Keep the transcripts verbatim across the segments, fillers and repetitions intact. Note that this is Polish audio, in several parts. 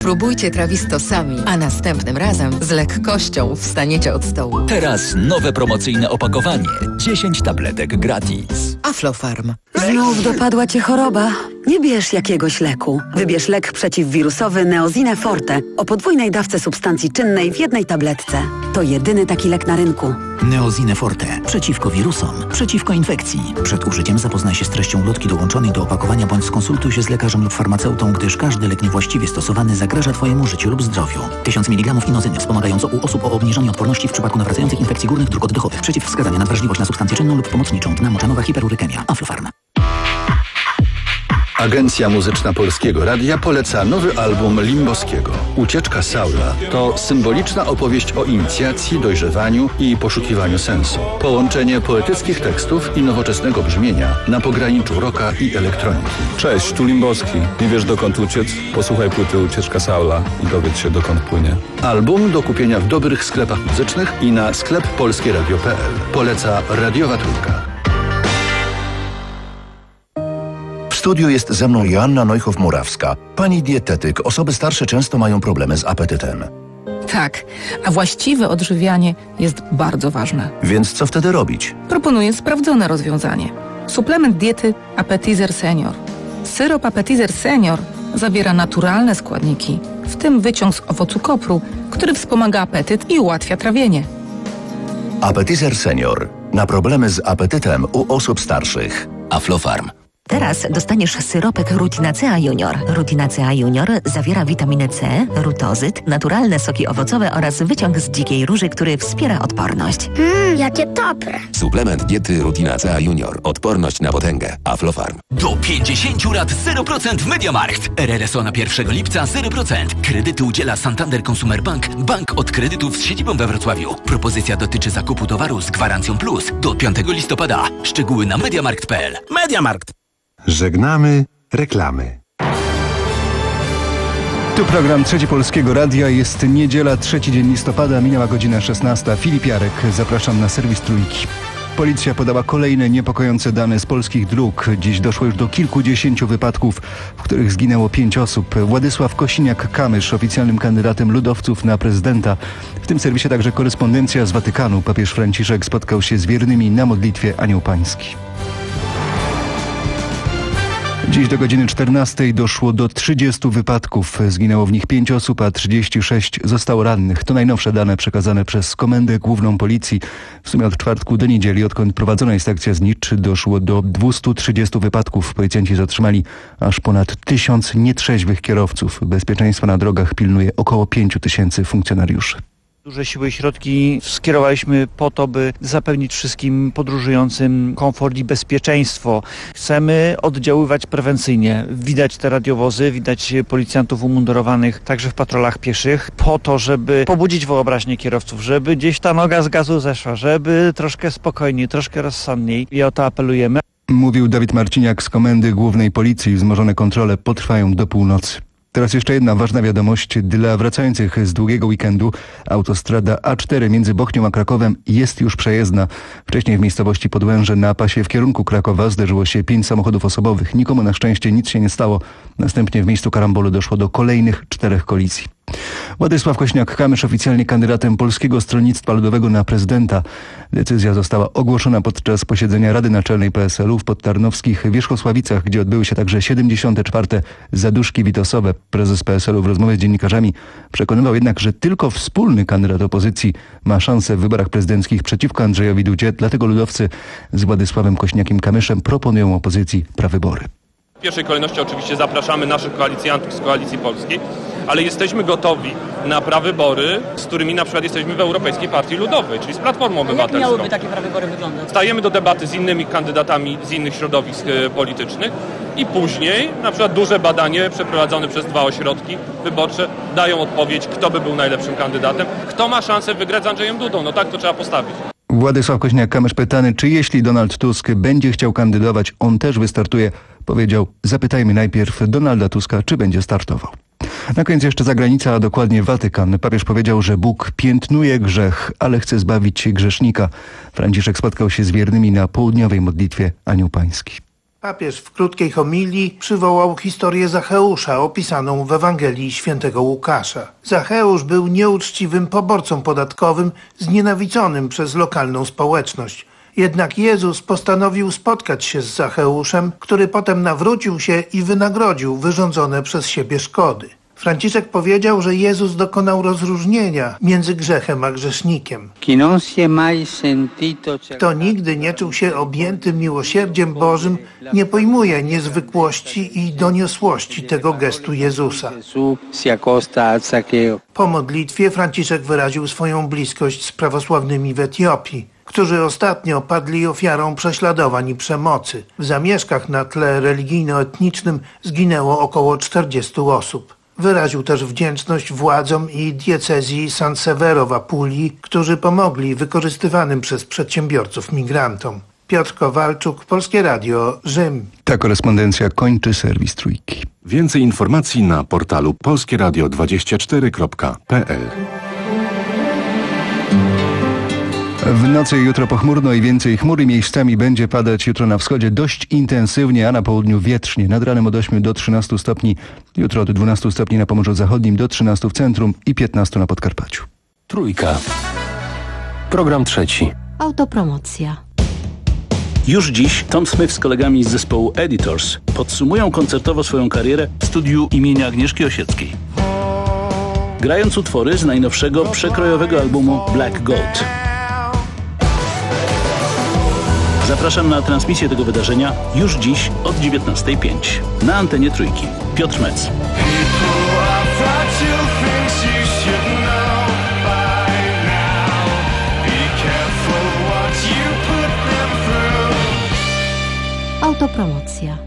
Próbujcie Trawisto sami, a następnym razem z lekkością wstaniecie od stołu. Teraz nowe promocyjne opakowanie. dziesięć tabletek gratis. Aflofarm. Znów dopadła cię choroba? Nie bierz jakiegoś leku. Wybierz lek przeciwwirusowy Neozine Forte o podwójnej dawce substancji czynnej w jednej tabletce. To jedyny taki lek na rynku. Neozine Forte. Przeciwko wirusom, przeciwko infekcji. Przed użyciem zapoznaj się z treścią ulotki dołączonej do opakowania bądź skonsultuj się z lekarzem lub farmaceutą, gdyż każdy lek niewłaściwie stosowany zagraża Twojemu życiu lub zdrowiu. tysiąc miligramów inozyny wspomagająco u osób o obniżonej odporności w przypadku nawracających infekcji górnych dróg oddechowych. Przeciwwskazania na wrażliwość na substancję czynną lub pomocniczą. Dna moczanowa, hiperurykemia. Aflofarm. Agencja Muzyczna Polskiego Radia poleca nowy album Limboskiego. Ucieczka Saula to symboliczna opowieść o inicjacji, dojrzewaniu i poszukiwaniu sensu. Połączenie poetyckich tekstów i nowoczesnego brzmienia na pograniczu rocka i elektroniki. Cześć, tu Limboski. Nie wiesz dokąd uciec? Posłuchaj płyty Ucieczka Saula i dowiedz się dokąd płynie. Album do kupienia w dobrych sklepach muzycznych i na sklep polskie radio kropka p l. Poleca Radiowa Trójka. W studiu jest ze mną Joanna Neuchow-Murawska. Pani dietetyk, osoby starsze często mają problemy z apetytem. Tak, a właściwe odżywianie jest bardzo ważne. Więc co wtedy robić? Proponuję sprawdzone rozwiązanie. Suplement diety Appetizer Senior. Syrop Appetizer Senior zawiera naturalne składniki, w tym wyciąg z owocu kopru, który wspomaga apetyt i ułatwia trawienie. Appetizer Senior. Na problemy z apetytem u osób starszych. Aflofarm. Teraz dostaniesz syropek Rutinacea Junior. Rutinacea Junior zawiera witaminę C, rutozyt, naturalne soki owocowe oraz wyciąg z dzikiej róży, który wspiera odporność. Mmm, jakie dobre. Suplement diety Rutinacea Junior. Odporność na potęgę. Aflofarm. Do pięćdziesięciu lat zero procent w MediaMarkt. R R S O na pierwszego lipca zero procent. Kredyty udziela Santander Consumer Bank. Bank od kredytów z siedzibą we Wrocławiu. Propozycja dotyczy zakupu towaru z gwarancją plus do piątego listopada. Szczegóły na mediamarkt kropka p l. MediaMarkt. Żegnamy reklamy. Tu program Trzeci Polskiego Radia. Jest niedziela, trzeci dzień listopada, minęła godzina szesnasta. Filip Jarek, zapraszam na serwis Trójki. Policja podała kolejne niepokojące dane z polskich dróg. Dziś doszło już do kilkudziesięciu wypadków, w których zginęło pięć osób. Władysław Kosiniak-Kamysz, oficjalnym kandydatem ludowców na prezydenta. W tym serwisie także korespondencja z Watykanu. Papież Franciszek spotkał się z wiernymi na modlitwie Anioł Pański. Dziś do godziny czternastej doszło do trzydziestu wypadków. Zginęło w nich pięć osób, a trzydzieści sześć zostało rannych. To najnowsze dane przekazane przez Komendę Główną Policji. W sumie od czwartku do niedzieli, odkąd prowadzona jest akcja Znicz, doszło do dwustu trzydziestu wypadków. Policjanci zatrzymali aż ponad tysiąc nietrzeźwych kierowców. Bezpieczeństwa na drogach pilnuje około pięciu tysięcy funkcjonariuszy. Duże siły i środki skierowaliśmy po to, by zapewnić wszystkim podróżującym komfort i bezpieczeństwo. Chcemy oddziaływać prewencyjnie. Widać te radiowozy, widać policjantów umundurowanych także w patrolach pieszych, po to, żeby pobudzić wyobraźnię kierowców, żeby gdzieś ta noga z gazu zeszła, żeby troszkę spokojniej, troszkę rozsądniej. I o to apelujemy. Mówił Dawid Marciniak z Komendy Głównej Policji. Wzmożone kontrole potrwają do północy. Teraz jeszcze jedna ważna wiadomość dla wracających z długiego weekendu. Autostrada A cztery między Bochnią a Krakowem jest już przejezdna. Wcześniej w miejscowości Podłęże na pasie w kierunku Krakowa zderzyło się pięć samochodów osobowych. Nikomu na szczęście nic się nie stało. Następnie w miejscu karambolu doszło do kolejnych czterech kolizji. Władysław Kosiniak-Kamysz oficjalnie kandydatem Polskiego Stronnictwa Ludowego na prezydenta. Decyzja została ogłoszona podczas posiedzenia Rady Naczelnej P S L u w podtarnowskich Wierzchosławicach, gdzie odbyły się także siedemdziesiąte czwarte zaduszki witosowe. Prezes P S L u w rozmowie z dziennikarzami przekonywał jednak, że tylko wspólny kandydat opozycji ma szansę w wyborach prezydenckich przeciwko Andrzejowi Dudzie, dlatego ludowcy z Władysławem Kosiniakiem-Kamyszem proponują opozycji prawybory. W pierwszej kolejności oczywiście zapraszamy naszych koalicjantów z Koalicji Polskiej, ale jesteśmy gotowi na prawybory, z którymi na przykład jesteśmy w Europejskiej Partii Ludowej, czyli z Platformą Obywatelską. Jak miałyby takie prawybory wyglądać? Stajemy do debaty z innymi kandydatami z innych środowisk politycznych i później na przykład duże badanie przeprowadzone przez dwa ośrodki wyborcze dają odpowiedź, kto by był najlepszym kandydatem, kto ma szansę wygrać z Andrzejem Dudą. No tak to trzeba postawić. Władysław Kosiniak-Kamysz pytany, czy jeśli Donald Tusk będzie chciał kandydować, on też wystartuje, powiedział: zapytajmy najpierw Donalda Tuska, czy będzie startował. Na koniec jeszcze zagranica, a dokładnie Watykan. Papież powiedział, że Bóg piętnuje grzech, ale chce zbawić grzesznika. Franciszek spotkał się z wiernymi na południowej modlitwie Anioł Pański. Papież w krótkiej homilii przywołał historię Zacheusza opisaną w Ewangelii Świętego Łukasza. Zacheusz był nieuczciwym poborcą podatkowym, znienawidzonym przez lokalną społeczność. Jednak Jezus postanowił spotkać się z Zacheuszem, który potem nawrócił się i wynagrodził wyrządzone przez siebie szkody. Franciszek powiedział, że Jezus dokonał rozróżnienia między grzechem a grzesznikiem. Kto nigdy nie czuł się objęty miłosierdziem Bożym, nie pojmuje niezwykłości i doniosłości tego gestu Jezusa. Po modlitwie Franciszek wyraził swoją bliskość z prawosławnymi w Etiopii, którzy ostatnio padli ofiarą prześladowań i przemocy. W zamieszkach na tle religijno-etnicznym zginęło około czterdziestu osób. Wyraził też wdzięczność władzom i diecezji San Severo w Apulii, którzy pomogli wykorzystywanym przez przedsiębiorców migrantom. Piotr Kowalczuk, Polskie Radio, Rzym. Ta korespondencja kończy serwis Trójki. Więcej informacji na portalu polskieradio dwadzieścia cztery kropka p l. W nocy jutro pochmurno i więcej chmury. Miejscami będzie padać jutro na wschodzie dość intensywnie, a na południu wietrznie. Nad ranem od ośmiu do trzynastu stopni. Jutro od dwunastu stopni na Pomorzu Zachodnim do trzynastu w centrum i piętnastu na Podkarpaciu. Trójka. Program trzeci. Autopromocja. Już dziś Tom Smith z kolegami z zespołu Editors podsumują koncertowo swoją karierę w studiu imienia Agnieszki Osieckiej, grając utwory z najnowszego przekrojowego albumu Black Gold. Zapraszam na transmisję tego wydarzenia już dziś od dziewiętnastej pięć na antenie Trójki. Piotr Mec. Autopromocja.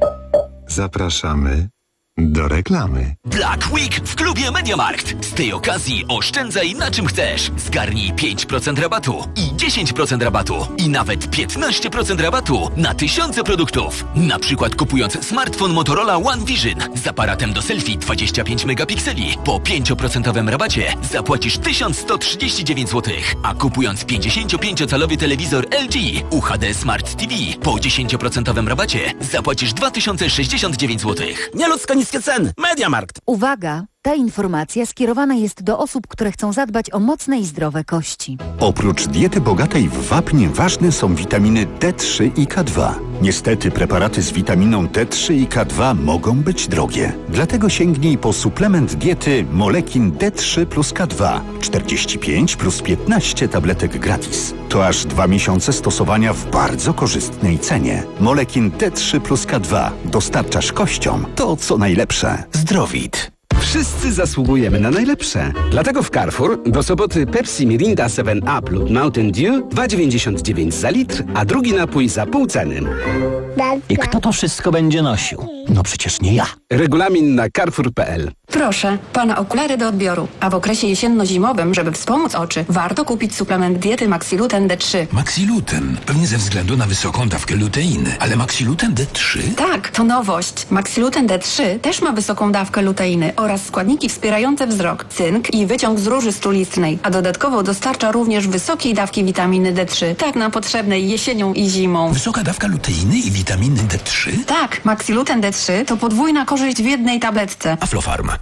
Zapraszamy do reklamy. Black Week w klubie MediaMarkt. Z tej okazji oszczędzaj na czym chcesz. Zgarnij pięć procent rabatu i dziesięć procent rabatu i nawet piętnaście procent rabatu na tysiące produktów. Na przykład kupując smartfon Motorola One Vision z aparatem do selfie dwadzieścia pięć megapikseli po pięć procent rabacie zapłacisz tysiąc sto trzydzieści dziewięć złotych, a kupując pięćdziesięciopięciocalowy telewizor L G U H D Smart T V po dziesięć procent rabacie zapłacisz dwa tysiące sześćdziesiąt dziewięć złotych. Nieludzko niskie ceny. MediaMarkt. Uwaga! Ta informacja skierowana jest do osób, które chcą zadbać o mocne i zdrowe kości. Oprócz diety bogatej w wapń ważne są witaminy D trzy i K dwa. Niestety preparaty z witaminą D trzy i K dwa mogą być drogie. Dlatego sięgnij po suplement diety Molekin D trzy plus K dwa. czterdzieści pięć plus piętnaście tabletek gratis. To aż dwa miesiące stosowania w bardzo korzystnej cenie. Molekin D trzy plus K dwa. Dostarczasz kościom to, co najlepsze. Zdrowit. Wszyscy zasługujemy na najlepsze. Dlatego w Carrefour do soboty Pepsi Mirinda seven up lub Mountain Dew dwa dziewięćdziesiąt dziewięć za litr, a drugi napój za pół ceny. I kto to wszystko będzie nosił? No przecież nie ja. Regulamin na carrefour kropka p l. Proszę, pana okulary do odbioru. A w okresie jesienno-zimowym, żeby wspomóc oczy, warto kupić suplement diety Maxiluten D trzy. Maxiluten? Pewnie ze względu na wysoką dawkę luteiny. Ale Maxiluten D trzy? Tak, to nowość. Maxiluten D trzy też ma wysoką dawkę luteiny oraz składniki wspierające wzrok, cynk i wyciąg z róży stulistnej, a dodatkowo dostarcza również wysokiej dawki witaminy D trzy, tak nam potrzebnej jesienią i zimą. Wysoka dawka luteiny i witaminy D trzy? Tak, Maxiluten D trzy to podwójna korzyść w jednej tabletce. Aflofarm.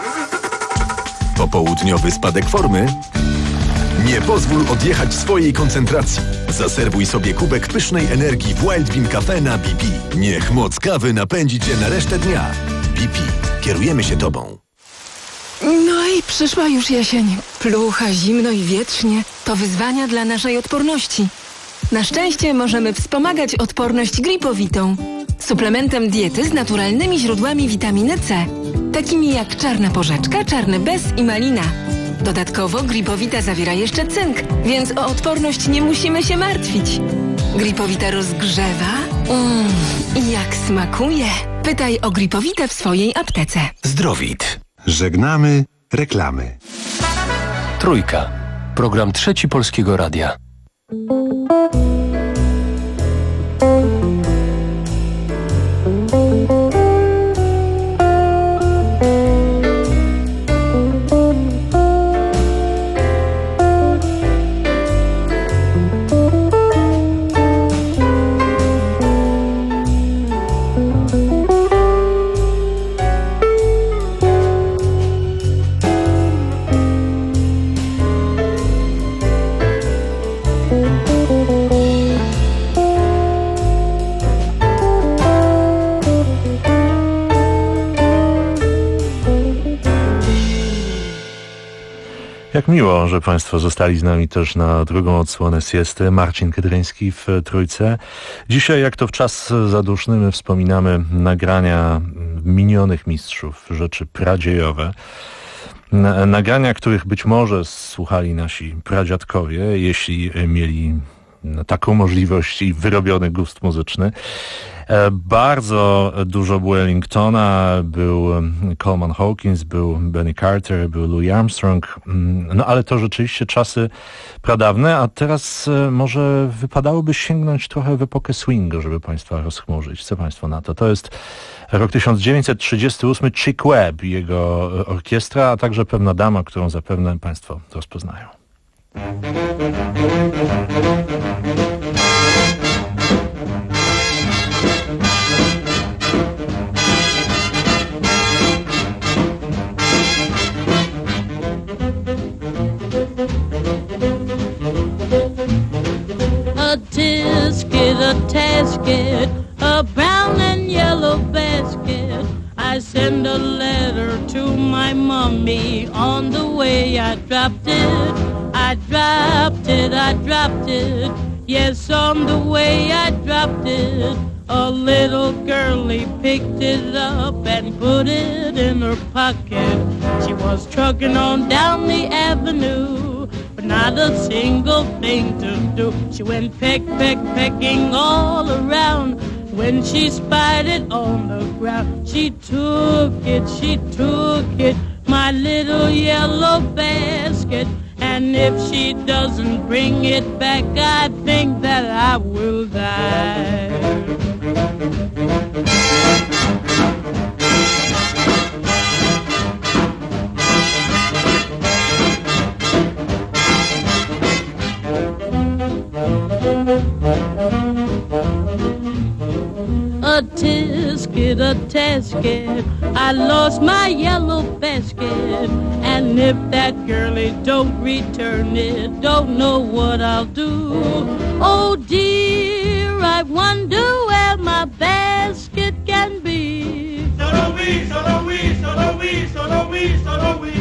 Popołudniowy spadek formy? Nie pozwól odjechać swojej koncentracji. Zaserwuj sobie kubek pysznej energii w Wild Bean Cafe na B P. Niech moc kawy napędzi cię na resztę dnia. B P. Kierujemy się tobą. No i przyszła już jesień. Plucha, zimno i wietrznie. To wyzwania dla naszej odporności. Na szczęście możemy wspomagać odporność gripowitą. Suplementem diety z naturalnymi źródłami witaminy C, takimi jak czarna porzeczka, czarny bez i malina. Dodatkowo gripowita zawiera jeszcze cynk, więc o odporność nie musimy się martwić. Gripowita rozgrzewa. Mmm, i jak smakuje. Pytaj o gripowitę w swojej aptece. Zdrowit. Żegnamy reklamy. Trójka. Program trzeci Polskiego Radia. Jak miło, że Państwo zostali z nami też na drugą odsłonę siesty. Marcin Kydryński w Trójce. Dzisiaj, jak to w czas zaduszny, my wspominamy nagrania minionych mistrzów, rzeczy pradziejowe. Nagrania, których być może słuchali nasi pradziadkowie, jeśli mieli taką możliwość i wyrobiony gust muzyczny. Bardzo dużo było Ellingtona, był Coleman Hawkins, był Benny Carter, był Louis Armstrong, no ale to rzeczywiście czasy pradawne, a teraz może wypadałoby sięgnąć trochę w epokę swingu, żeby Państwa rozchmurzyć. Co Państwo na to? To jest rok tysiąc dziewięćset trzydziesty ósmy, Chick Webb, jego orkiestra, a także pewna dama, którą zapewne Państwo rozpoznają. A tisket, a tasket, a brown and yellow basket. I send a letter to my mommy. On the way I dropped it, I dropped it, I dropped it. Yes, on the way I dropped it. A little girlie picked it up and put it in her pocket. She was trucking on down the avenue, but not a single thing to do. She went peck, peck, pecking all around. When she spied it on the ground, she took it, she took it, my little yellow basket. And if she doesn't bring it back, I think that I will die. A tisket, a tasket, I lost my yellow basket. And if that girlie don't return it, don't know what I'll do. Oh dear, I wonder where my basket can be. Solo we, solo we, solo we, solo we, solo we.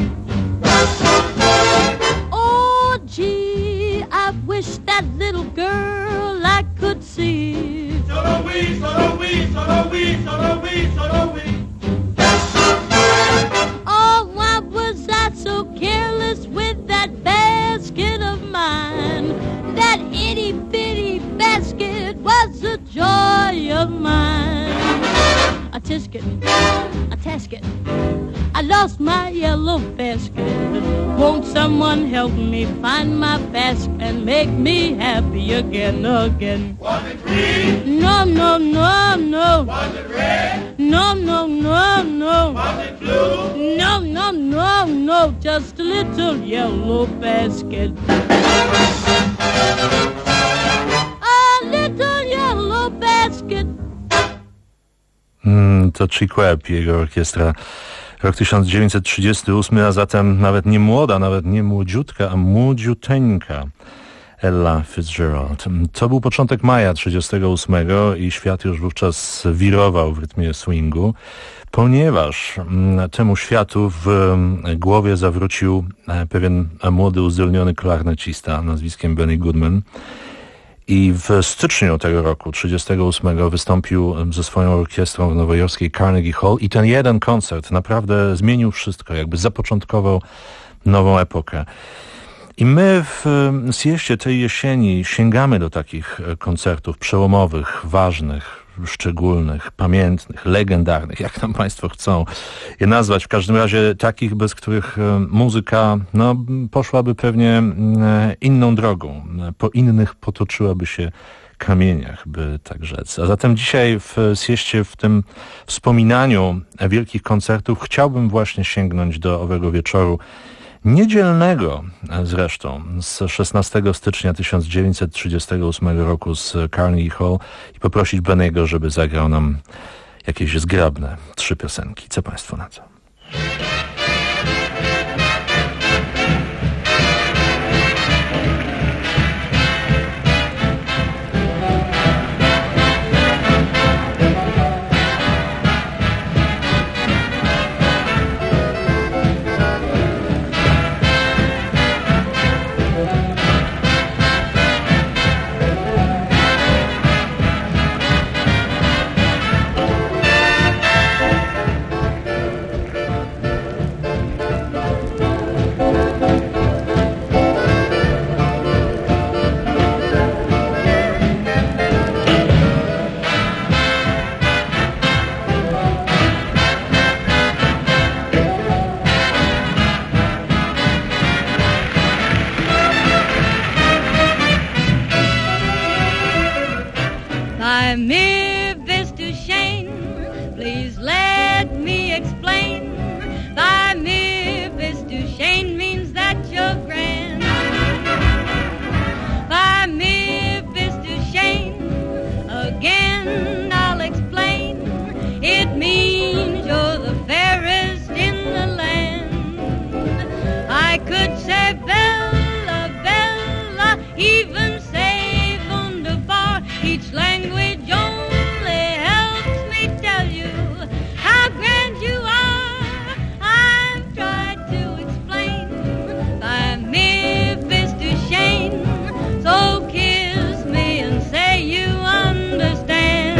Oh gee, I wish that little girl I could see. Solo we, solo we, solo we, solo we, solo we. Oh, why was I so careless with that basket of mine? That itty bitty basket was the joy of mine. A tisket, a tasket, I lost my yellow basket. Won't someone help me find my basket and make me happy again, again? Was it green? No, no, no, no. Was it red? No, no, no, no. Was it blue? No, no, no, no. Just a little yellow basket. A little yellow basket. Mm, to Chick Webb, jego orkiestra. Rok tysiąc dziewięćset trzydziesty ósmy, a zatem nawet nie młoda, nawet nie młodziutka, a młodziuteńka Ella Fitzgerald. To był początek maja trzydziestego ósmego i świat już wówczas wirował w rytmie swingu, ponieważ temu światu w głowie zawrócił pewien młody, uzdolniony klarnecista nazwiskiem Benny Goodman. I w styczniu tego roku, trzydziestego ósmego, wystąpił ze swoją orkiestrą w nowojorskiej Carnegie Hall i ten jeden koncert naprawdę zmienił wszystko, jakby zapoczątkował nową epokę. I my w sieście tej jesieni sięgamy do takich koncertów przełomowych, ważnych, szczególnych, pamiętnych, legendarnych, jak tam Państwo chcą je nazwać. W każdym razie takich, bez których muzyka no, poszłaby pewnie inną drogą, po innych potoczyłaby się kamieniach, by tak rzec. A zatem dzisiaj w sieście, w tym wspominaniu wielkich koncertów chciałbym właśnie sięgnąć do owego wieczoru niedzielnego zresztą, z szesnastego stycznia tysiąc dziewięćset trzydziestego ósmego roku z Carnegie Hall i poprosić Bennego, żeby zagrał nam jakieś zgrabne trzy piosenki. Co Państwo na to? mere to Shane, please let me explain. Thy mere to Shane means that you're grand. Thy mere to Shane, again I'll explain. It means you're the fairest in the land. I could say Bella, Bella, even say wunderbar. Each language only helps me tell you how grand you are. I've tried to explain thy mere to Shane, so kiss me and say you understand.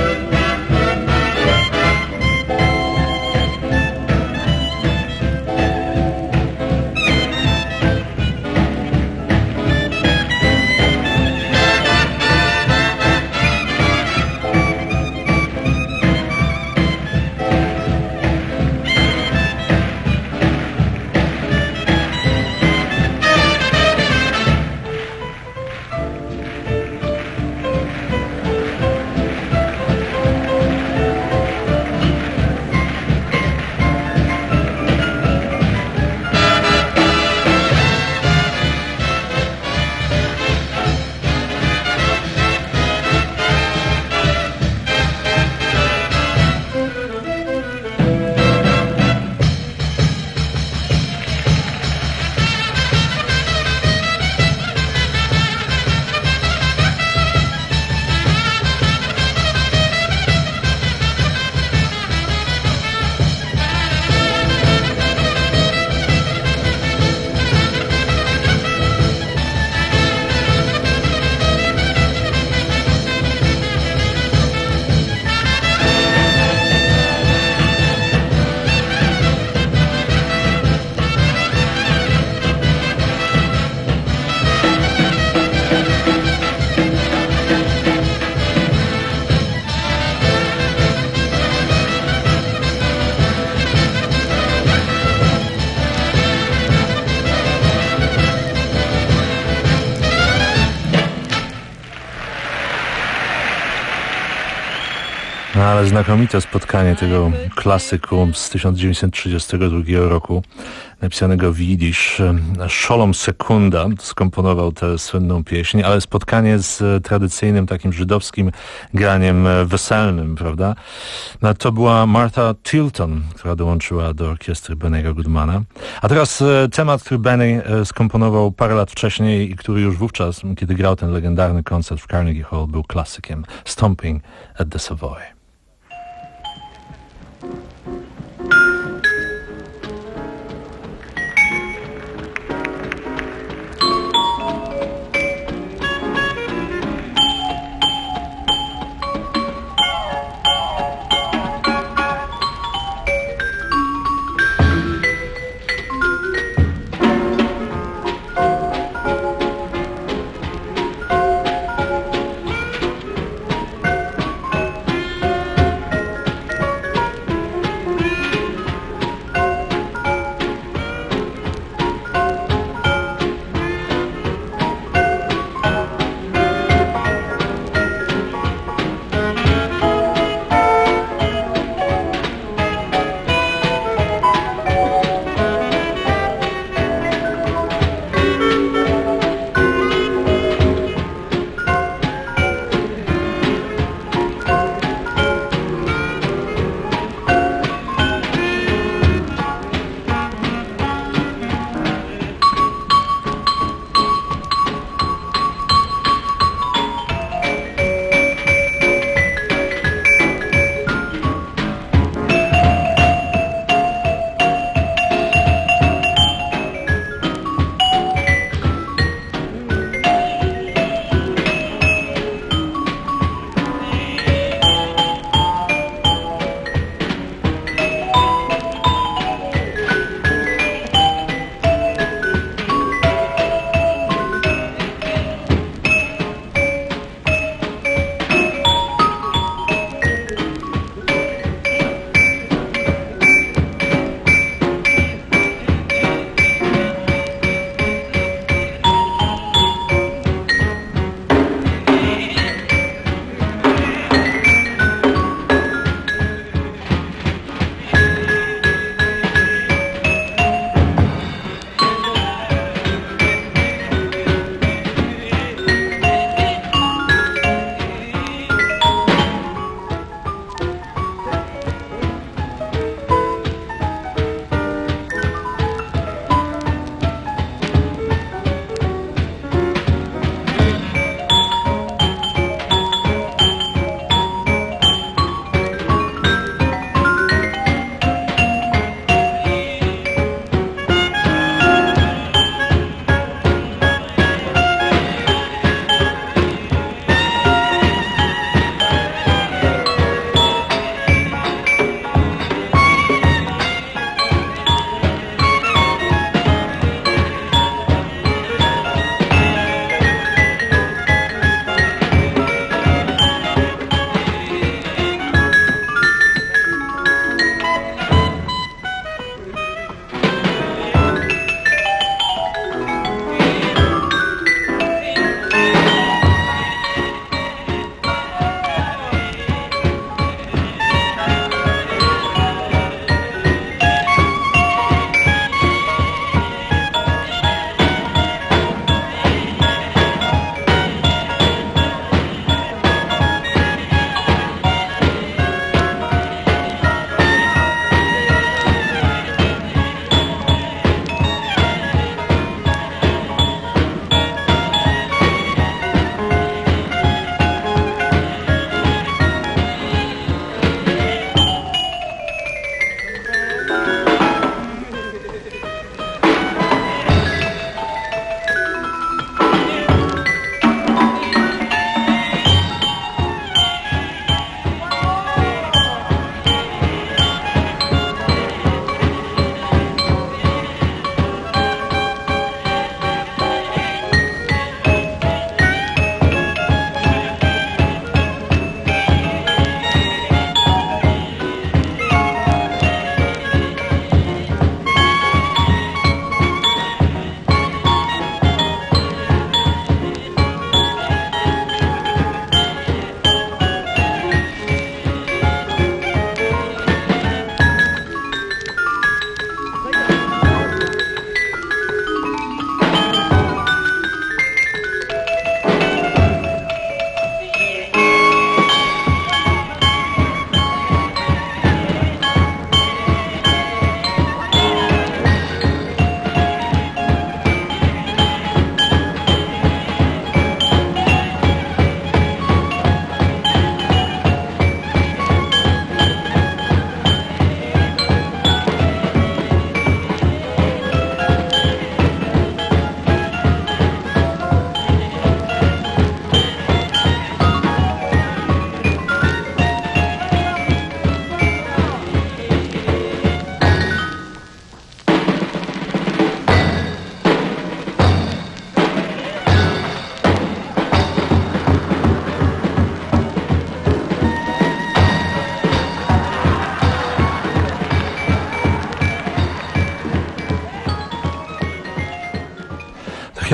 No ale znakomite spotkanie tego klasyku z tysiąc dziewięćset trzydziestego drugiego roku, napisanego w jidysz. Szolom Sekunda skomponował tę słynną pieśń, ale spotkanie z tradycyjnym takim żydowskim graniem weselnym, prawda? No, to była Martha Tilton, która dołączyła do orkiestry Benny'ego Goodmana. A teraz temat, który Benny skomponował parę lat wcześniej i który już wówczas, kiedy grał ten legendarny koncert w Carnegie Hall, był klasykiem. Stomping at the Savoy.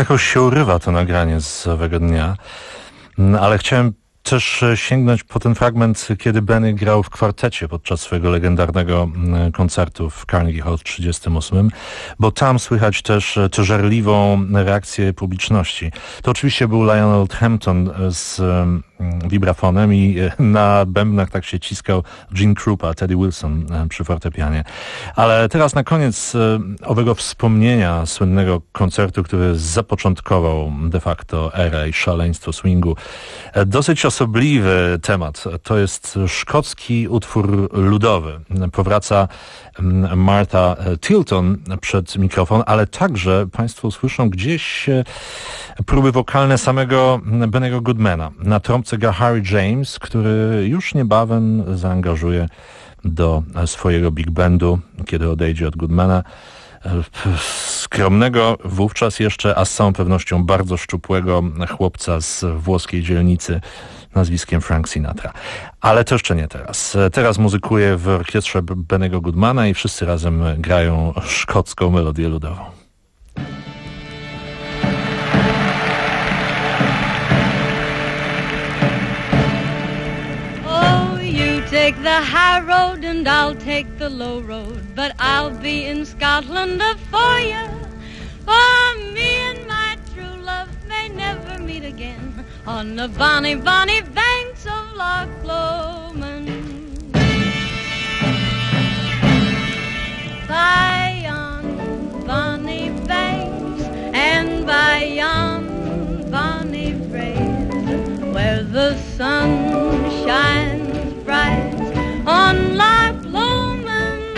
jakoś się urywa to nagranie z owego dnia, ale chciałem też sięgnąć po ten fragment, kiedy Benny grał w kwartecie podczas swojego legendarnego koncertu w Carnegie Hall w trzydziestym ósmym, bo tam słychać też tę żarliwą reakcję publiczności. To oczywiście był Lionel Hampton z wibrafonem i na bębnach tak się ciskał Gene Krupa, Teddy Wilson przy fortepianie. Ale teraz na koniec owego wspomnienia słynnego koncertu, który zapoczątkował de facto erę i szaleństwo swingu, dosyć osobliwy temat. To jest szkocki utwór ludowy. Powraca Martha Tilton przed mikrofon, ale także Państwo usłyszą gdzieś próby wokalne samego Bennego Goodmana. Na trąbce gra Harry James, który już niebawem zaangażuje do swojego big bandu, kiedy odejdzie od Goodmana, skromnego wówczas jeszcze, a z całą pewnością bardzo szczupłego chłopca z włoskiej dzielnicy nazwiskiem Frank Sinatra. Ale to jeszcze nie teraz. Teraz muzykuję w orkiestrze Bennego Goodmana i wszyscy razem grają szkocką melodię ludową. Take the high road and I'll take the low road, but I'll be in Scotland for you. For me and my true love may never meet again on the bonny, bonny banks of Loch Lomond. By yon bonny banks and by yon bonny brae, where the sun shines bright on Loch Lomond,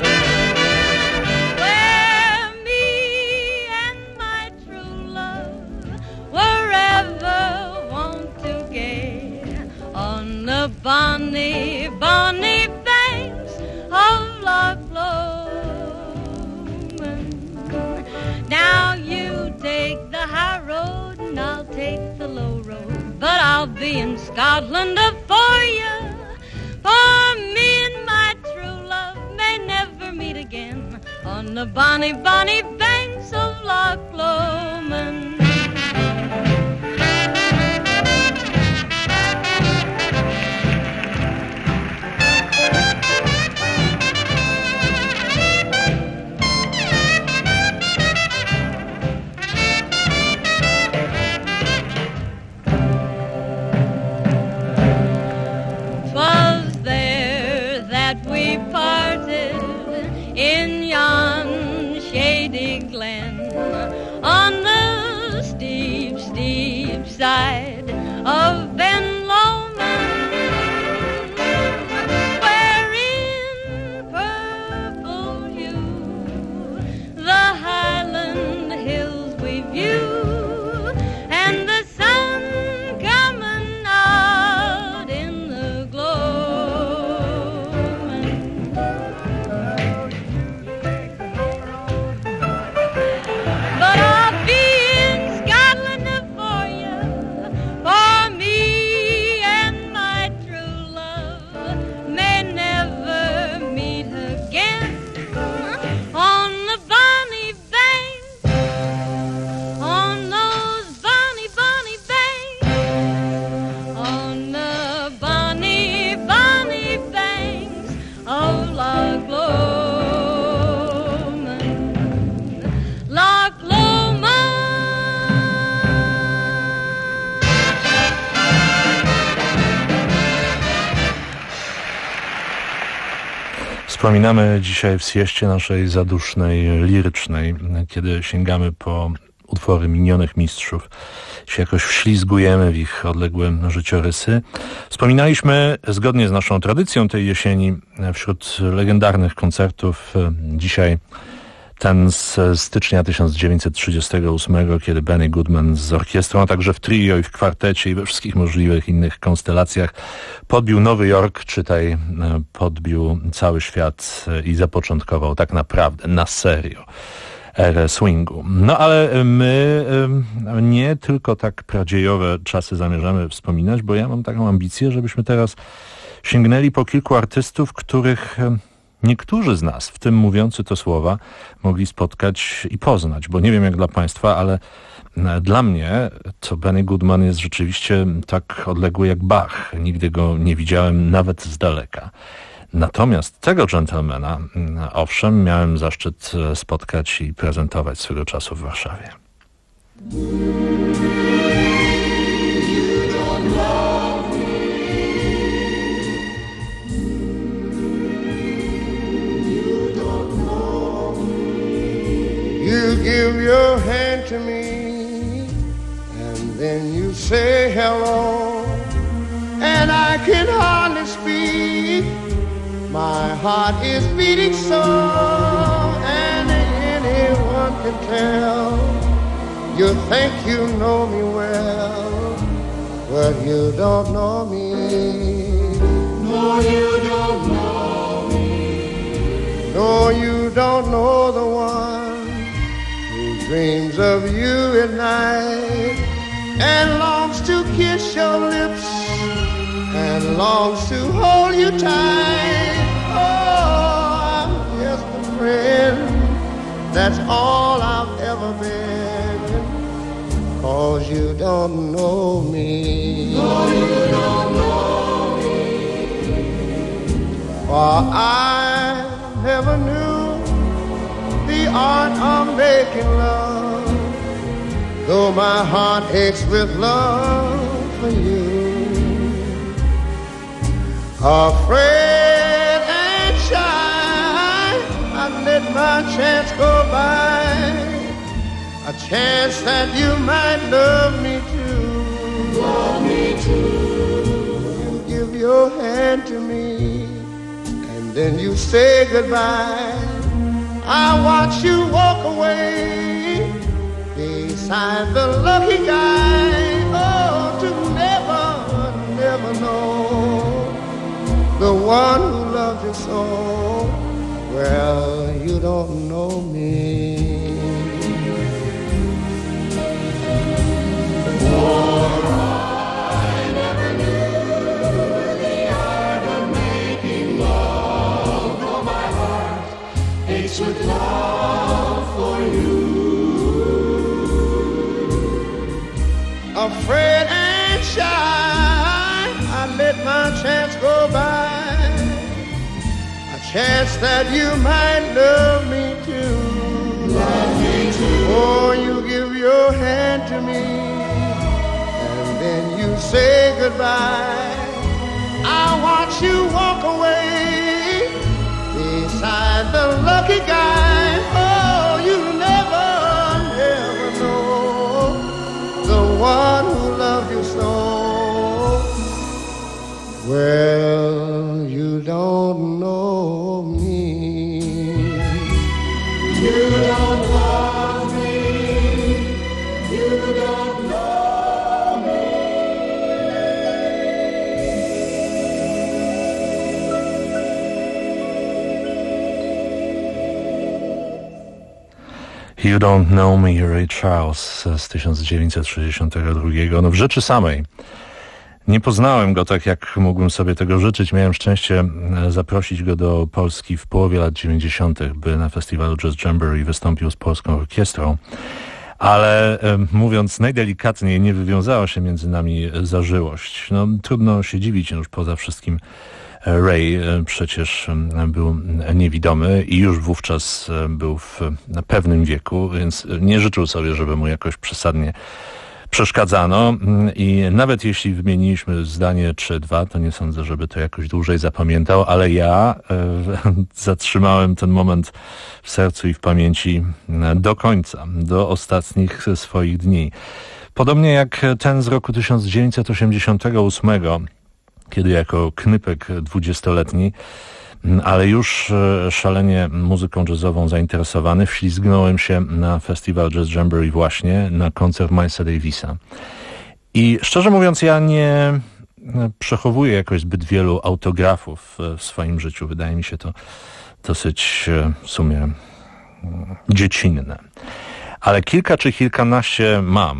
where me and my true love were ever wont to gay, on the bonny, bonny banks of Loch Lomond. Now you take the high road and I'll take the low road, but I'll be in Scotland for you. For me and my true love may never meet again on the bonny, bonny banks of Loch Lomond. In yon shady glen, on the steep, steep side of Ben Lomond, where in purple hue the highland hills we view, and the sun coming out in the gloaming. Wspominamy dzisiaj w sieście naszej zadusznej, lirycznej, kiedy sięgamy po utwory minionych mistrzów, się jakoś wślizgujemy w ich odległe życiorysy. Wspominaliśmy, zgodnie z naszą tradycją tej jesieni, wśród legendarnych koncertów dzisiaj ten z stycznia tysiąc dziewięćset trzydziestego ósmego, kiedy Benny Goodman z orkiestrą, a także w trio i w kwartecie i we wszystkich możliwych innych konstelacjach podbił Nowy Jork, czytaj, podbił cały świat i zapoczątkował tak naprawdę na serio erę swingu. No ale my nie tylko tak pradziejowe czasy zamierzamy wspominać, bo ja mam taką ambicję, żebyśmy teraz sięgnęli po kilku artystów, których niektórzy z nas, w tym mówiący to słowa, mogli spotkać i poznać, bo nie wiem jak dla Państwa, ale dla mnie to Benny Goodman jest rzeczywiście tak odległy jak Bach. Nigdy go nie widziałem nawet z daleka. Natomiast tego dżentelmena, owszem, miałem zaszczyt spotkać i prezentować swego czasu w Warszawie. You give your hand to me, and then you say hello, and I can hardly speak. My heart is beating so, and anyone can tell. You think you know me well, but you don't know me. No, you don't know me. No, you don't know the one dreams of you at night and longs to kiss your lips and longs to hold you tight. Oh, I'm just a friend, that's all I've ever been, 'cause you don't know me. No, you don't know me. For I never knew the art of making love, though my heart aches with love for you. Afraid and shy, I let my chance go by, a chance that you might love me too. Love me too. You give your hand to me, and then you say goodbye. I watch you walk away beside the lucky guy. Oh, to never, never know the one who loves you so. Well, you don't know me. For I never knew the art of making love, though my heart aches with love for you. Afraid and shy, I let my chance go by, a chance that you might love me too. Love me too. Oh, you give your hand to me, and then you say goodbye. I watch you walk away beside the lucky guy. Oh, you never, never know the one who loved you so. Well, you don't know me. You don't love me. You don't know me. You Don't Know Me, Ray Charles z tysiąc dziewięćset sześćdziesiątego drugiego. No w rzeczy samej nie poznałem go tak, jak mógłbym sobie tego życzyć. Miałem szczęście zaprosić go do Polski w połowie lat dziewięćdziesiątych, by na festiwalu Jazz Jamboree wystąpił z polską orkiestrą. Ale e, mówiąc najdelikatniej, nie wywiązała się między nami zażyłość. No, trudno się dziwić, już poza wszystkim Ray przecież był niewidomy i już wówczas był w pewnym wieku, więc nie życzył sobie, żeby mu jakoś przesadnie przeszkadzano i nawet jeśli wymieniliśmy zdanie czy dwa, to nie sądzę, żeby to jakoś dłużej zapamiętał, ale ja e, zatrzymałem ten moment w sercu i w pamięci do końca, do ostatnich swoich dni. Podobnie jak ten z roku tysiąc dziewięćset osiemdziesiątego ósmego, kiedy jako knypek dwudziestoletni, ale już szalenie muzyką jazzową zainteresowany, wślizgnąłem się na festiwal Jazz Jamboree właśnie, na koncert Milesa Davisa. I szczerze mówiąc, ja nie przechowuję jakoś zbyt wielu autografów w swoim życiu. Wydaje mi się to dosyć w sumie dziecinne. Ale kilka czy kilkanaście mam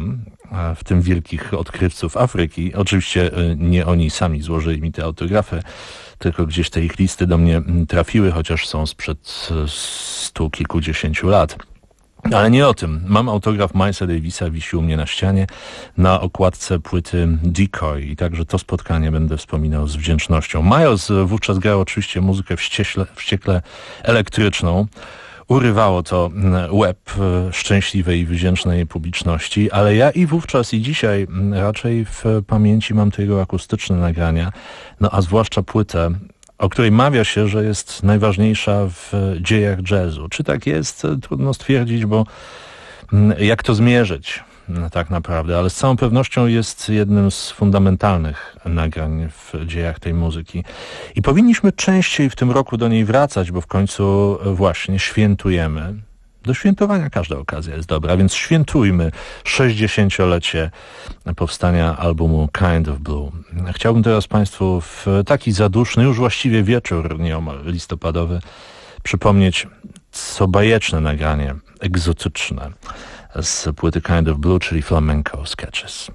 w tym wielkich odkrywców Afryki. Oczywiście nie oni sami złożyli mi te autografy, tylko gdzieś te ich listy do mnie trafiły, chociaż są sprzed stu kilkudziesięciu lat. Ale nie o tym. Mam autograf Milesa Davisa, wisi u mnie na ścianie, na okładce płyty Decoy i także to spotkanie będę wspominał z wdzięcznością. Miles wówczas grał oczywiście muzykę wściekle, wściekle elektryczną. Urywało to łeb szczęśliwej i wdzięcznej publiczności, ale ja i wówczas i dzisiaj raczej w pamięci mam te jego akustyczne nagrania, no a zwłaszcza płytę, o której mawia się, że jest najważniejsza w dziejach jazzu. Czy tak jest? Trudno stwierdzić, bo jak to zmierzyć tak naprawdę, ale z całą pewnością jest jednym z fundamentalnych nagrań w dziejach tej muzyki. I powinniśmy częściej w tym roku do niej wracać, bo w końcu właśnie świętujemy. Do świętowania każda okazja jest dobra, więc świętujmy sześćdziesięciolecie powstania albumu Kind of Blue. Chciałbym teraz Państwu w taki zaduszny, już właściwie wieczór nieomal listopadowy przypomnieć co bajeczne nagranie, egzotyczne z płyty Kind of Blue, czyli Flamenco Sketches.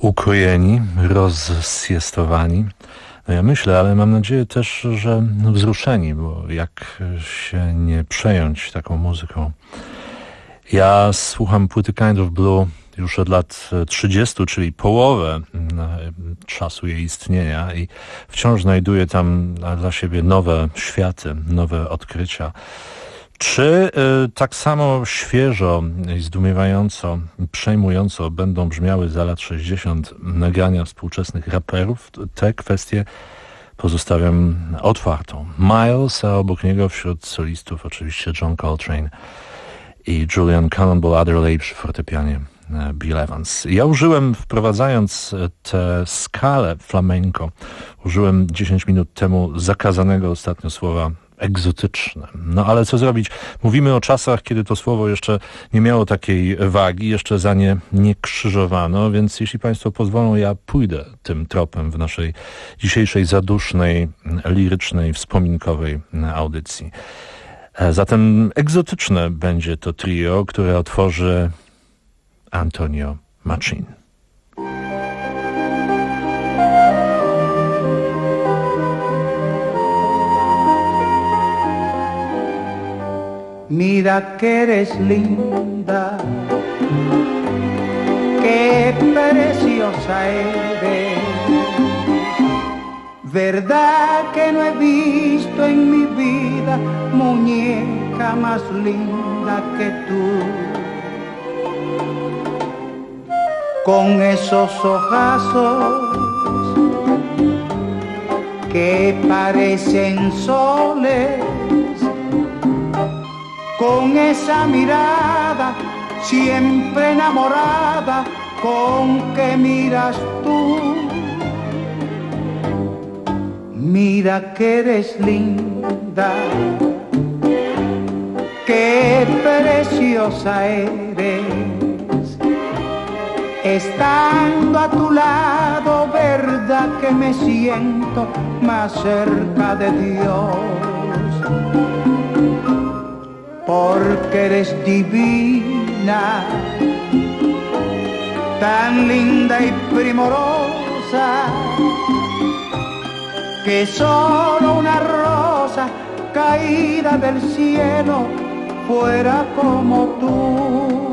ukojeni, rozsiestowani. No ja myślę, ale mam nadzieję też, że wzruszeni, bo jak się nie przejąć taką muzyką. Ja słucham płyty Kind of Blue już od lat trzydziestu, czyli połowę czasu jej istnienia i wciąż znajduję tam dla siebie nowe światy, nowe odkrycia. Czy y, tak samo świeżo i zdumiewająco, przejmująco będą brzmiały za lat sześćdziesiąt nagrania współczesnych raperów? Te kwestie pozostawiam otwartą. Miles, a obok niego wśród solistów oczywiście John Coltrane i Julian Cannonball Adderley przy fortepianie Bill Evans. Ja użyłem, wprowadzając tę skalę flamenco, użyłem dziesięć minut temu zakazanego ostatnio słowa egzotyczne. No ale co zrobić? Mówimy o czasach, kiedy to słowo jeszcze nie miało takiej wagi, jeszcze za nie nie krzyżowano, więc jeśli Państwo pozwolą, ja pójdę tym tropem w naszej dzisiejszej zadusznej, lirycznej, wspominkowej audycji. Zatem egzotyczne będzie to trio, które otworzy Antonio Machin. Mira que eres linda, qué preciosa eres. Verdad que no he visto en mi vida muñeca más linda que tú. Con esos ojazos que parecen soles, con esa mirada siempre enamorada con que miras tú. Mira que eres linda, qué preciosa eres. Estando a tu lado, verdad que me siento más cerca de Dios. Porque eres divina, tan linda y primorosa, que solo una rosa caída del cielo fuera como tú.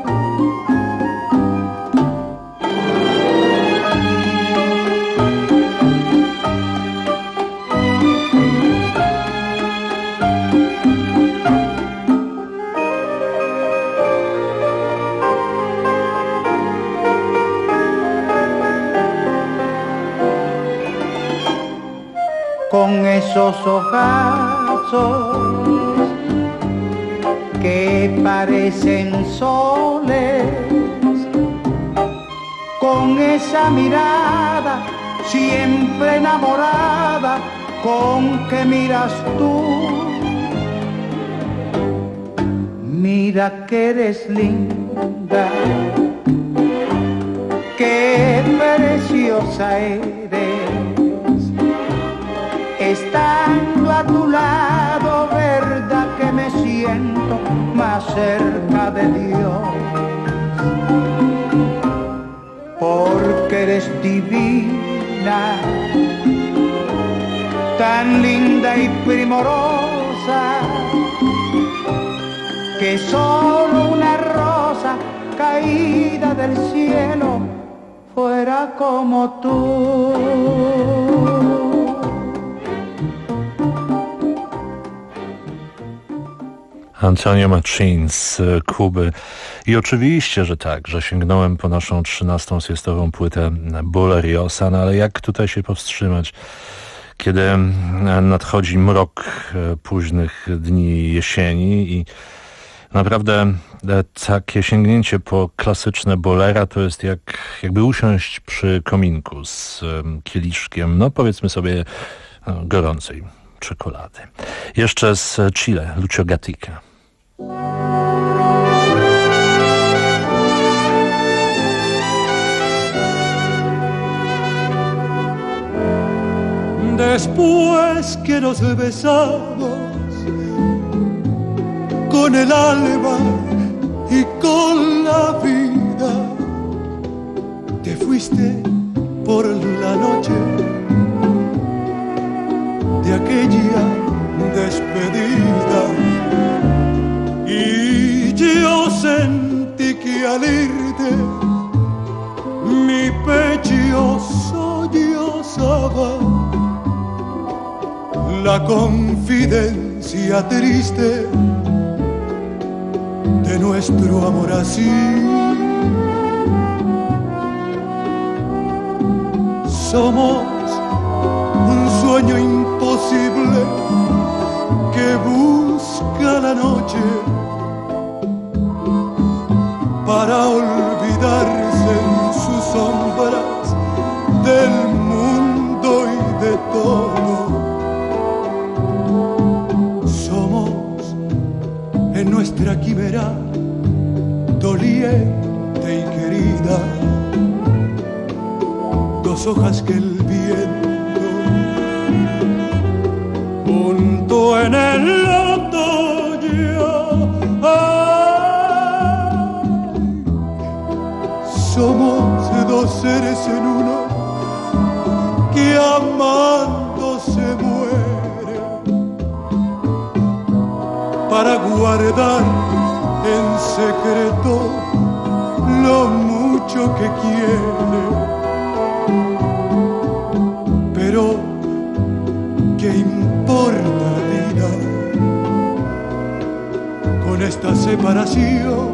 Con esos ojazos que parecen soles, con esa mirada siempre enamorada con que miras tú. Mira que eres linda, qué preciosa eres. Estando a tu lado, verdad que me siento más cerca de Dios. Porque eres divina, tan linda y primorosa, que solo una rosa caída del cielo fuera como tú. Antonio Machin z Kuby. I oczywiście, że tak, że sięgnąłem po naszą trzynastą siestową płytę Boleriosa, no ale jak tutaj się powstrzymać, kiedy nadchodzi mrok późnych dni jesieni i naprawdę takie sięgnięcie po klasyczne bolera to jest jak jakby usiąść przy kominku z kieliszkiem, no powiedzmy sobie, no, gorącej czekolady. Jeszcze z Chile, Lucio Gatica. Después que nos besamos con el alma y con la vida, te fuiste por la noche de aquella despedida y yo sentí que al irte mi pecho sollozaba la confidencia triste de nuestro amor así. Somos un sueño imposible que busca la noche para olvidarse en sus sombras del mundo y de todo. Somos en nuestra quimera doliente y querida, dos hojas que el viento junto en el otoño. Ay, somos dos seres en uno que amando se muere para guardar en secreto lo mucho que quiere. Pero, ¿qué importa la vida con esta separación?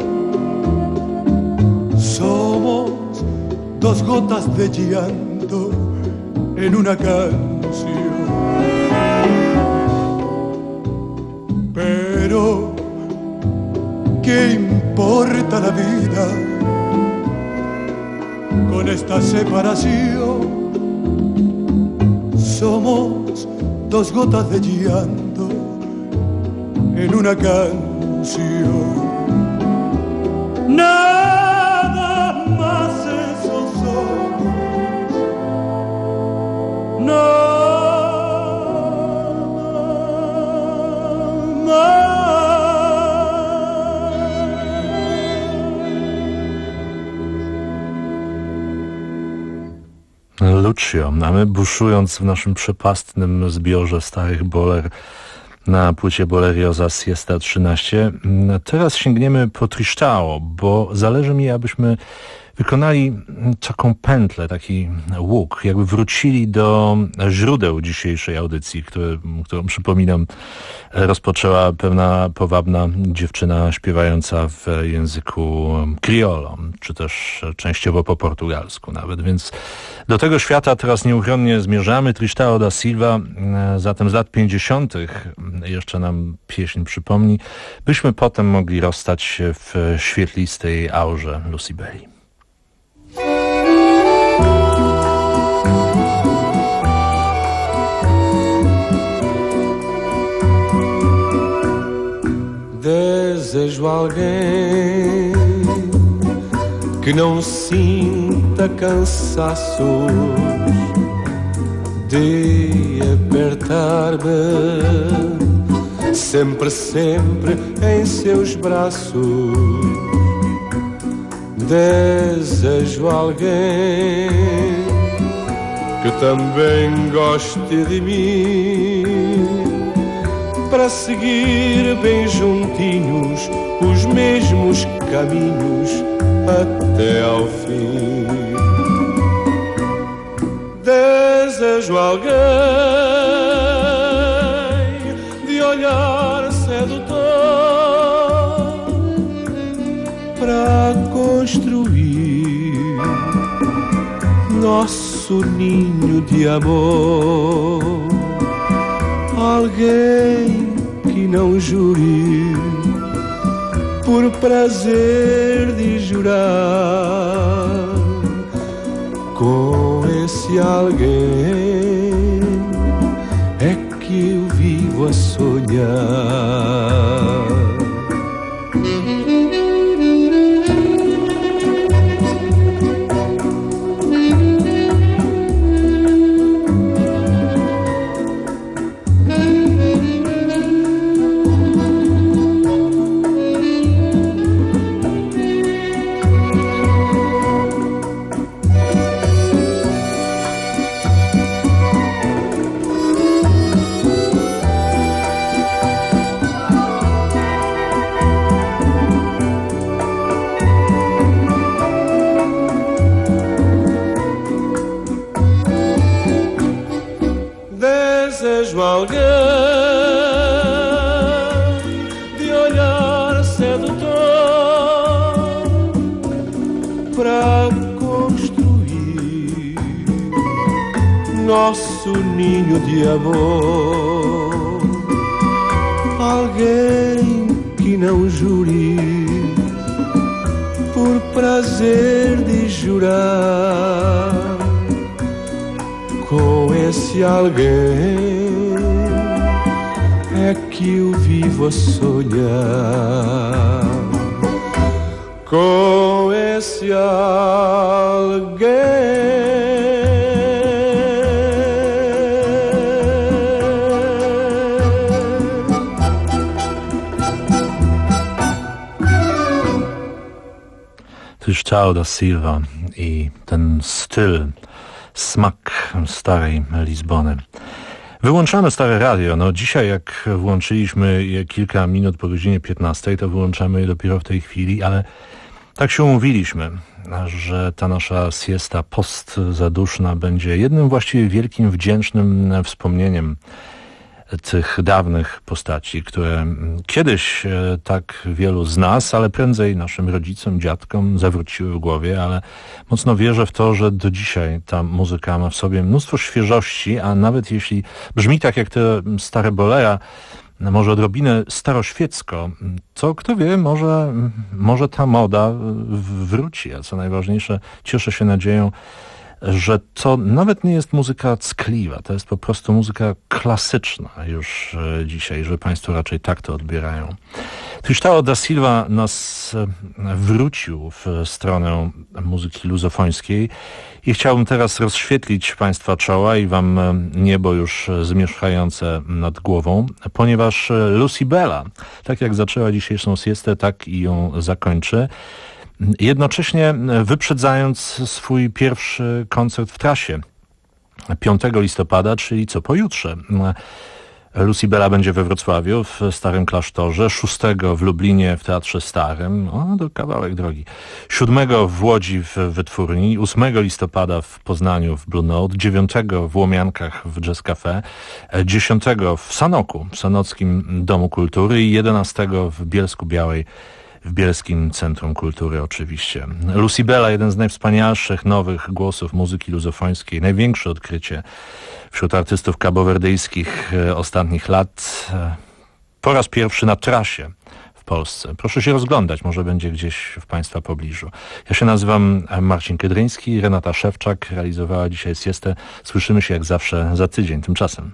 Somos dos gotas de llanto en una canción. Pero, ¿qué importa la vida con esta separación? Somos dos gotas de llanto en una canción. Nada más eso somos. Nada más. Lucio, a my buszując w naszym przepastnym zbiorze starych boler na płycie Boleriosa Siesta trzynaście, teraz sięgniemy po Tristão, bo zależy mi, abyśmy wykonali taką pętlę, taki łuk, jakby wrócili do źródeł dzisiejszej audycji, które, którą, przypominam, rozpoczęła pewna powabna dziewczyna śpiewająca w języku criollo, czy też częściowo po portugalsku nawet, więc do tego świata teraz nieuchronnie zmierzamy. Tristão da Silva, zatem z lat pięćdziesiątych jeszcze nam pieśń przypomni, byśmy potem mogli rozstać się w świetlistej aurze Lucy Bailey. Desejo alguém que não sinta cansaço de apertar-me sempre, sempre em seus braços. Desejo alguém que também goste de mim, para seguir bem juntinhos os mesmos caminhos até ao fim. Desejo alguém de olhar sedutor para construir nosso ninho de amor. Alguém que não jure por prazer de jurar. Com esse alguém é que eu vivo a sonhar. desejo alguém de olhar sedutor pra construir nosso ninho de amor. Alguém que não jure por prazer de jurar. Com esse alguém é que eu vivo a sonhar. Com esse alguém Tristão da Silva i ten styl, smak starej Lizbony. Wyłączamy stare radio. No dzisiaj jak włączyliśmy je kilka minut po godzinie piętnastej, to wyłączamy je dopiero w tej chwili, ale tak się umówiliśmy, że ta nasza siesta postzaduszna będzie jednym właściwie wielkim, wdzięcznym wspomnieniem tych dawnych postaci, które kiedyś tak wielu z nas, ale prędzej naszym rodzicom, dziadkom zawróciły w głowie, ale mocno wierzę w to, że do dzisiaj ta muzyka ma w sobie mnóstwo świeżości, a nawet jeśli brzmi tak jak te stare bolera, może odrobinę staroświecko, to kto wie, może, może ta moda wróci, a co najważniejsze, cieszę się nadzieją, że to nawet nie jest muzyka ckliwa, to jest po prostu muzyka klasyczna już dzisiaj, że Państwo raczej tak to odbierają. Tristão da Silva nas wrócił w stronę muzyki luzofońskiej i chciałbym teraz rozświetlić Państwa czoła i Wam niebo już zmierzchające nad głową, ponieważ Lucy Bella, tak jak zaczęła dzisiejszą siestę, tak i ją zakończy. Jednocześnie wyprzedzając swój pierwszy koncert w trasie piątego listopada, czyli co pojutrze. Lucy Bella będzie we Wrocławiu w Starym Klasztorze, szóstego w Lublinie w Teatrze Starym, o, to kawałek drogi, siódmego w Łodzi w Wytwórni, ósmego listopada w Poznaniu w Blue Note, dziewiątego w Łomiankach w Jazz Cafe, dziesiątego w Sanoku, w Sanockim Domu Kultury i jedenastego w Bielsku Białej w Bielskim Centrum Kultury oczywiście. Lucy Bella, jeden z najwspanialszych nowych głosów muzyki luzofońskiej, największe odkrycie wśród artystów kabowerdyjskich ostatnich lat. Po raz pierwszy na trasie w Polsce. Proszę się rozglądać, może będzie gdzieś w Państwa pobliżu. Ja się nazywam Marcin Kydryński, Renata Szewczak realizowała dzisiaj siestę. Słyszymy się jak zawsze za tydzień. Tymczasem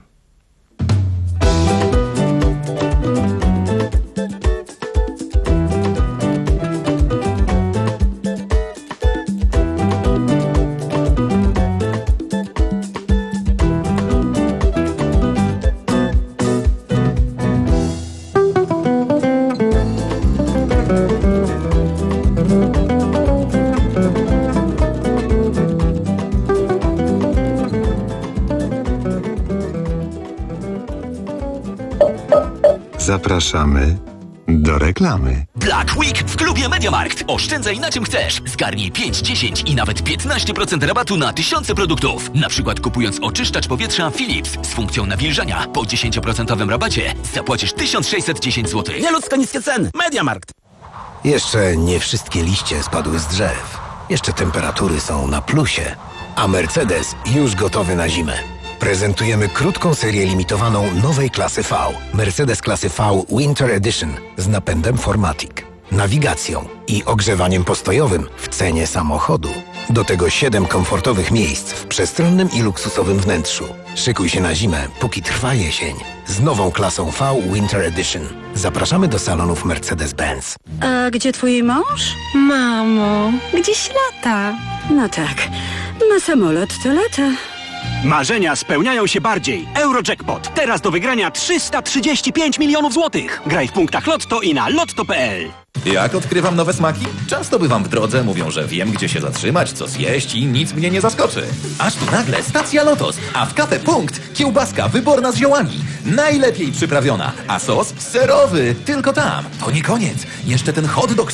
Zapraszamy do reklamy. Black Week w klubie MediaMarkt. Oszczędzaj na czym chcesz. Zgarnij pięć, dziesięć i nawet piętnaście procent rabatu na tysiące produktów. Na przykład kupując oczyszczacz powietrza Philips z funkcją nawilżania po dziesięć procent rabacie zapłacisz tysiąc sześćset dziesięć złotych. Nieludzko niskie ceny. MediaMarkt. Jeszcze nie wszystkie liście spadły z drzew. Jeszcze temperatury są na plusie. A Mercedes już gotowy na zimę. Prezentujemy krótką serię limitowaną nowej klasy V. Mercedes klasy V Winter Edition z napędem four matic, nawigacją i ogrzewaniem postojowym w cenie samochodu. Do tego siedem komfortowych miejsc w przestronnym i luksusowym wnętrzu. Szykuj się na zimę, póki trwa jesień. Z nową klasą V Winter Edition. Zapraszamy do salonów Mercedes-Benz. A gdzie twój mąż? Mamo, gdzieś lata. No tak, ma samolot, to lata. Marzenia spełniają się bardziej. Eurojackpot. Teraz do wygrania trzysta trzydzieści pięć milionów złotych. Graj w punktach Lotto i na lotto kropka p l. Jak odkrywam nowe smaki? Często bywam w drodze, mówią, że wiem, gdzie się zatrzymać, co zjeść i nic mnie nie zaskoczy. Aż tu nagle stacja Lotos, a w Cafe Punkt kiełbaska wyborna z ziołami. Najlepiej przyprawiona, a sos serowy, tylko tam. To nie koniec. Jeszcze ten hot dog